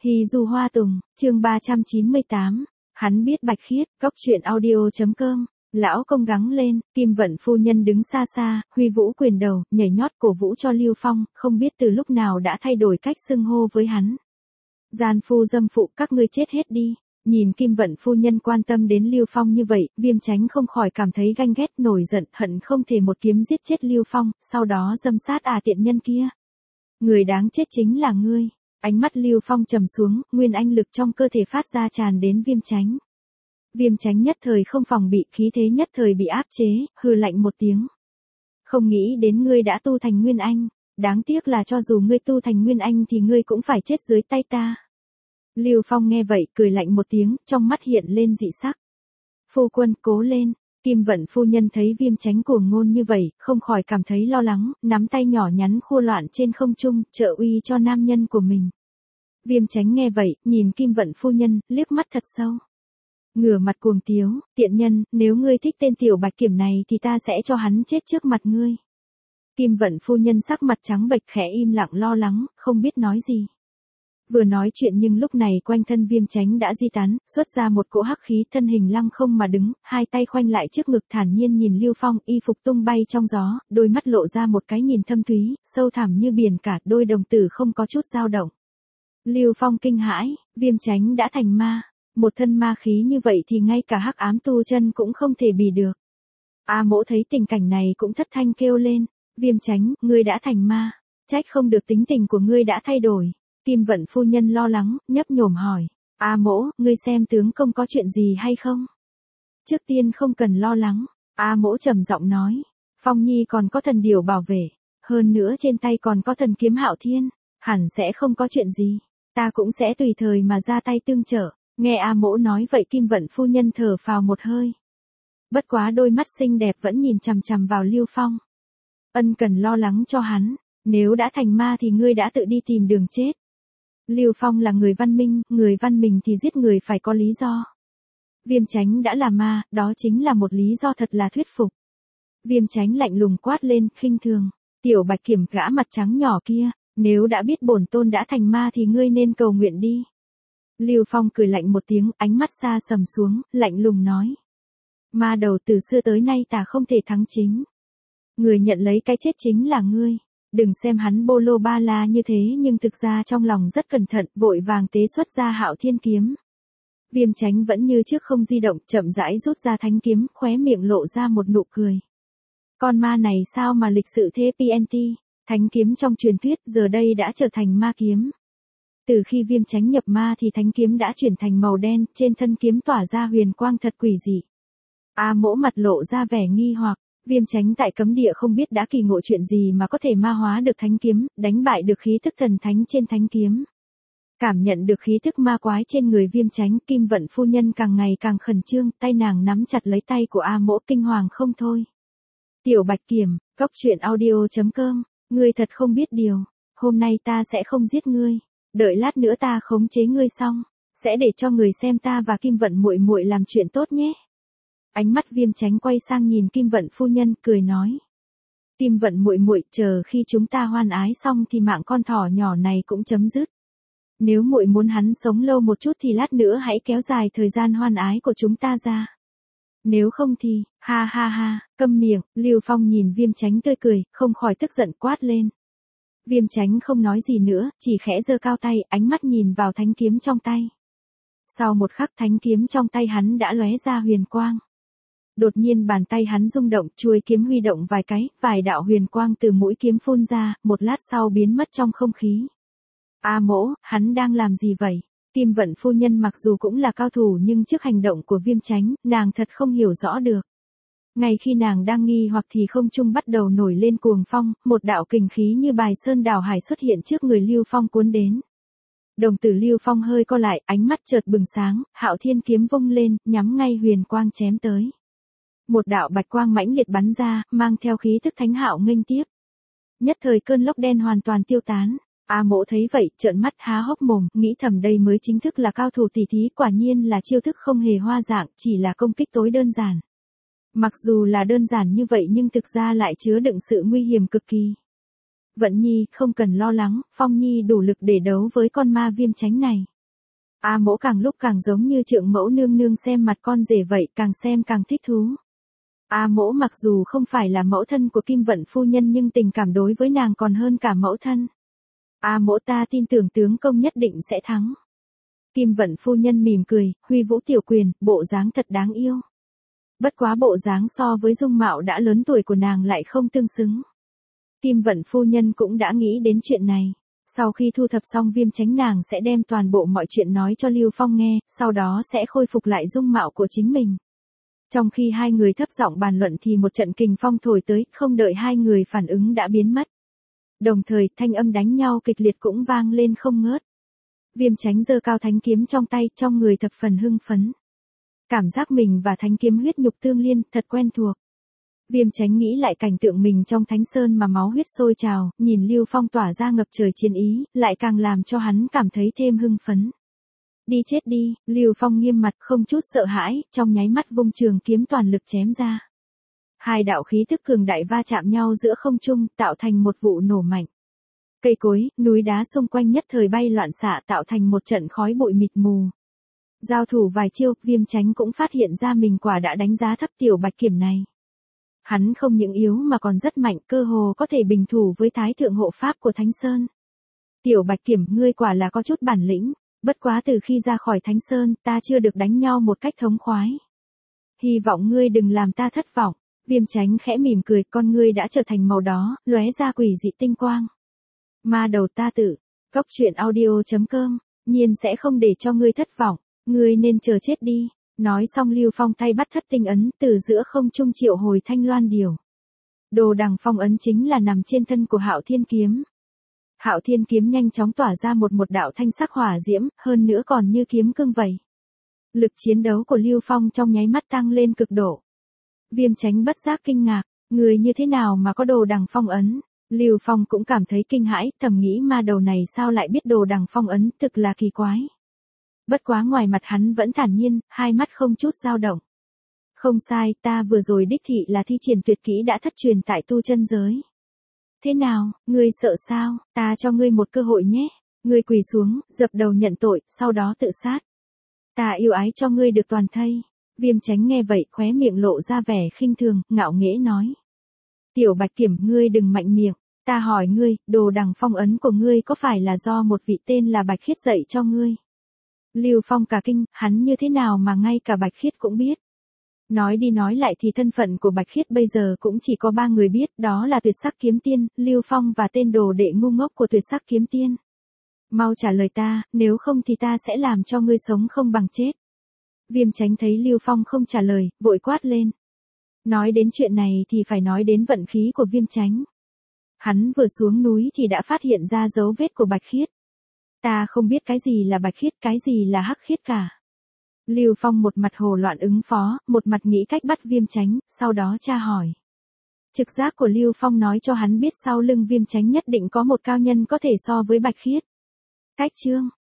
Hy Du Hoa Tùng, chương 398. Hắn biết Bạch Khiết, góc truyện audio.com. Lão công gắng lên, Kim Vận phu nhân đứng xa xa, huy vũ quyền đầu, nhảy nhót cổ vũ cho Lưu Phong, không biết từ lúc nào đã thay đổi cách xưng hô với hắn. Gian phu dâm phụ, các ngươi chết hết đi. Nhìn Kim Vận phu nhân quan tâm đến Lưu Phong như vậy, Viêm Chánh không khỏi cảm thấy ganh ghét, nổi giận, hận không thể một kiếm giết chết Lưu Phong, sau đó dâm sát tiện nhân kia. Người đáng chết chính là ngươi. Ánh mắt Lưu Phong trầm xuống, nguyên anh lực trong cơ thể phát ra tràn đến Viêm Chánh. Viêm Chánh nhất thời không phòng bị, khí thế nhất thời bị áp chế, hừ lạnh một tiếng. Không nghĩ đến ngươi đã tu thành nguyên anh, đáng tiếc là cho dù ngươi tu thành nguyên anh thì ngươi cũng phải chết dưới tay ta. Lưu Phong nghe vậy, cười lạnh một tiếng, trong mắt hiện lên dị sắc. Phu quân, cố lên. Kim Vận phu nhân thấy Viêm Chánh cuồng ngôn như vậy, không khỏi cảm thấy lo lắng, nắm tay nhỏ nhắn khua loạn trên không trung, trợ uy cho nam nhân của mình. Viêm Chánh nghe vậy, nhìn Kim Vận phu nhân, liếc mắt thật sâu. Ngửa mặt cuồng tiếu, tiện nhân, nếu ngươi thích tên tiểu Bạch Kiểm này thì ta sẽ cho hắn chết trước mặt ngươi. Kim Vận phu nhân sắc mặt trắng bệch, khẽ im lặng lo lắng, không biết nói gì. Vừa nói chuyện nhưng lúc này quanh thân Viêm Chánh đã di tán, xuất ra một cỗ hắc khí, thân hình lăng không mà đứng, hai tay khoanh lại trước ngực thản nhiên nhìn Lưu Phong, y phục tung bay trong gió, đôi mắt lộ ra một cái nhìn thâm thúy, sâu thẳm như biển cả, đôi đồng tử không có chút dao động. Lưu Phong kinh hãi, Viêm Chánh đã thành ma, một thân ma khí như vậy thì ngay cả hắc ám tu chân cũng không thể bì được. A Mỗ thấy tình cảnh này cũng thất thanh kêu lên, Viêm Chánh, ngươi đã thành ma, trách không được tính tình của ngươi đã thay đổi. Kim Vận phu nhân lo lắng, nhấp nhổm hỏi, A Mỗ, ngươi xem tướng công có chuyện gì hay không? Trước tiên không cần lo lắng, A Mỗ trầm giọng nói, Phong Nhi còn có thần điểu bảo vệ, hơn nữa trên tay còn có thần kiếm Hạo Thiên, hẳn sẽ không có chuyện gì, ta cũng sẽ tùy thời mà ra tay tương trợ. Nghe A Mỗ nói vậy Kim Vận phu nhân thở phào một hơi. Bất quá đôi mắt xinh đẹp vẫn nhìn chằm chằm vào Lưu Phong. Ân cần lo lắng cho hắn, nếu đã thành ma thì ngươi đã tự đi tìm đường chết. Lưu Phong là người văn minh thì giết người phải có lý do. Viêm Chánh đã là ma, đó chính là một lý do thật là thuyết phục. Viêm Chánh lạnh lùng quát lên, khinh thường, tiểu Bạch Kiểm gã mặt trắng nhỏ kia, nếu đã biết bổn tôn đã thành ma thì ngươi nên cầu nguyện đi. Lưu Phong cười lạnh một tiếng, ánh mắt xa sầm xuống, lạnh lùng nói. Ma đầu từ xưa tới nay ta không thể thắng chính. Người nhận lấy cái chết chính là ngươi. Đừng xem hắn bô lô ba la như thế nhưng thực ra trong lòng rất cẩn thận, vội vàng tế xuất ra Hạo Thiên kiếm. Viêm Chánh vẫn như trước không di động, chậm rãi rút ra thánh kiếm, khóe miệng lộ ra một nụ cười. Con ma này sao mà lịch sự thế PNT, thánh kiếm trong truyền thuyết giờ đây đã trở thành ma kiếm. Từ khi Viêm Chánh nhập ma thì thánh kiếm đã chuyển thành màu đen, trên thân kiếm tỏa ra huyền quang thật quỷ dị. A Mỗ mặt lộ ra vẻ nghi hoặc. Viêm Chánh tại cấm địa không biết đã kỳ ngộ chuyện gì mà có thể ma hóa được thánh kiếm, đánh bại được khí thức thần thánh trên thánh kiếm. Cảm nhận được khí thức ma quái trên người Viêm Chánh, Kim Vận phu nhân càng ngày càng khẩn trương, tay nàng nắm chặt lấy tay của A Mỗ, kinh hoàng không thôi. Tiểu Bạch Kiểm, góc truyện audio.com, ngươi thật không biết điều, hôm nay ta sẽ không giết ngươi, đợi lát nữa ta khống chế ngươi xong, sẽ để cho người xem ta và Kim Vận muội muội làm chuyện tốt nhé. Ánh mắt Viêm Chánh quay sang nhìn Kim Vận phu nhân, cười nói. Kim Vận muội muội, chờ khi chúng ta hoan ái xong thì mạng con thỏ nhỏ này cũng chấm dứt. Nếu muội muốn hắn sống lâu một chút thì lát nữa hãy kéo dài thời gian hoan ái của chúng ta ra. Nếu không thì, ha ha ha, câm miệng. Lưu Phong nhìn Viêm Chánh tươi cười, không khỏi tức giận quát lên. Viêm Chánh không nói gì nữa, chỉ khẽ giơ cao tay, ánh mắt nhìn vào thánh kiếm trong tay. Sau một khắc thánh kiếm trong tay hắn đã lóe ra huyền quang. Đột nhiên bàn tay hắn rung động, chuôi kiếm huy động vài cái, vài đạo huyền quang từ mũi kiếm phun ra, một lát sau biến mất trong không khí. A Mỗ, hắn đang làm gì vậy? Kim Vận phu nhân mặc dù cũng là cao thủ nhưng trước hành động của Viêm Chánh, nàng thật không hiểu rõ được. Ngay khi nàng đang nghi hoặc thì không trung bắt đầu nổi lên cuồng phong, một đạo kình khí như bài sơn đảo hải xuất hiện trước người Lưu Phong cuốn đến. Đồng tử Lưu Phong hơi co lại, ánh mắt chợt bừng sáng, Hạo Thiên kiếm vung lên, nhắm ngay huyền quang chém tới. Một đạo bạch quang mãnh liệt bắn ra, mang theo khí thức thánh hạo nghênh tiếp. Nhất thời cơn lốc đen hoàn toàn tiêu tán. A Mỗ thấy vậy, trợn mắt há hốc mồm, nghĩ thầm đây mới chính thức là cao thủ tỷ thí, quả nhiên là chiêu thức không hề hoa dạng, chỉ là công kích tối đơn giản. Mặc dù là đơn giản như vậy nhưng thực ra lại chứa đựng sự nguy hiểm cực kỳ. Vận Nhi, không cần lo lắng, Phong Nhi đủ lực để đấu với con ma Viêm Chánh này. A Mỗ càng lúc càng giống như trượng mẫu nương nương xem mặt con rể vậy, càng xem càng thích thú. A Mỗ mặc dù không phải là mẫu thân của Kim Vận phu nhân nhưng tình cảm đối với nàng còn hơn cả mẫu thân. A Mỗ ta tin tưởng tướng công nhất định sẽ thắng. Kim Vận phu nhân mỉm cười, huy vũ tiểu quyền, bộ dáng thật đáng yêu. Bất quá bộ dáng so với dung mạo đã lớn tuổi của nàng lại không tương xứng. Kim Vận phu nhân cũng đã nghĩ đến chuyện này. Sau khi thu thập xong Viêm Chánh nàng sẽ đem toàn bộ mọi chuyện nói cho Lưu Phong nghe, sau đó sẽ khôi phục lại dung mạo của chính mình. Trong khi hai người thấp giọng bàn luận thì một trận kình phong thổi tới, không đợi hai người phản ứng đã biến mất. Đồng thời, thanh âm đánh nhau kịch liệt cũng vang lên không ngớt. Viêm Chánh giơ cao thánh kiếm trong tay, trong người thập phần hưng phấn. Cảm giác mình và thánh kiếm huyết nhục tương liên, thật quen thuộc. Viêm Chánh nghĩ lại cảnh tượng mình trong thánh sơn mà máu huyết sôi trào, nhìn Lưu Phong tỏa ra ngập trời chiến ý, lại càng làm cho hắn cảm thấy thêm hưng phấn. Đi chết đi, Lưu Phong nghiêm mặt không chút sợ hãi, trong nháy mắt vung trường kiếm toàn lực chém ra. Hai đạo khí tức cường đại va chạm nhau giữa không trung, tạo thành một vụ nổ mạnh. Cây cối, núi đá xung quanh nhất thời bay loạn xạ tạo thành một trận khói bụi mịt mù. Giao thủ vài chiêu, Viêm Chánh cũng phát hiện ra mình quả đã đánh giá thấp tiểu bạch kiểm này. Hắn không những yếu mà còn rất mạnh, cơ hồ có thể bình thủ với thái thượng hộ pháp của Thánh Sơn. Tiểu bạch kiểm, ngươi quả là có chút bản lĩnh, bất quá từ khi ra khỏi Thánh Sơn, ta chưa được đánh nhau một cách thống khoái. Hy vọng ngươi đừng làm ta thất vọng. Viêm Chánh khẽ mỉm cười, con ngươi đã trở thành màu đó, lóe ra quỷ dị tinh quang. Ma đầu ta tự, Cốc Truyện Audio.com, nhiên sẽ không để cho ngươi thất vọng, ngươi nên chờ chết đi. Nói xong Lưu Phong tay bắt thất tinh ấn, từ giữa không trung triệu hồi thanh loan điểu. Đồ đằng phong ấn chính là nằm trên thân của Hạo Thiên kiếm. Hạo Thiên kiếm nhanh chóng tỏa ra một đạo thanh sắc hỏa diễm, hơn nữa còn như kiếm cương vậy. Lực chiến đấu của Lưu Phong trong nháy mắt tăng lên cực độ. Viêm Chánh bất giác kinh ngạc, người như thế nào mà có đồ đằng phong ấn? Lưu Phong cũng cảm thấy kinh hãi, thầm nghĩ ma đầu này sao lại biết đồ đằng phong ấn, thực là kỳ quái. Bất quá ngoài mặt hắn vẫn thản nhiên, hai mắt không chút dao động. Không sai, ta vừa rồi đích thị là thi triển tuyệt kỹ đã thất truyền tại tu chân giới. Thế nào, ngươi sợ sao, ta cho ngươi một cơ hội nhé. Ngươi quỳ xuống, dập đầu nhận tội, sau đó tự sát. Ta yêu ái cho ngươi được toàn thây. Viêm Chánh nghe vậy khóe miệng lộ ra vẻ khinh thường, ngạo nghễ nói. Tiểu bạch kiểm, ngươi đừng mạnh miệng. Ta hỏi ngươi, đồ đằng phong ấn của ngươi có phải là do một vị tên là Bạch Khiết dạy cho ngươi? Lưu Phong cả kinh, hắn như thế nào mà ngay cả Bạch Khiết cũng biết. Nói đi nói lại thì thân phận của Bạch Khiết bây giờ cũng chỉ có 3 người biết, đó là Tuyệt Sắc Kiếm Tiên, Lưu Phong và tên đồ đệ ngu ngốc của Tuyệt Sắc Kiếm Tiên. Mau trả lời ta, nếu không thì ta sẽ làm cho ngươi sống không bằng chết. Viêm Chánh thấy Lưu Phong không trả lời, vội quát lên. Nói đến chuyện này thì phải nói đến vận khí của Viêm Chánh. Hắn vừa xuống núi thì đã phát hiện ra dấu vết của Bạch Khiết. Ta không biết cái gì là Bạch Khiết, cái gì là Hắc Khiết cả. Lưu Phong một mặt hồ loạn ứng phó, một mặt nghĩ cách bắt Viêm Chánh, sau đó tra hỏi. Trực giác của Lưu Phong nói cho hắn biết sau lưng Viêm Chánh nhất định có một cao nhân có thể so với Bạch Khiết. Cách chương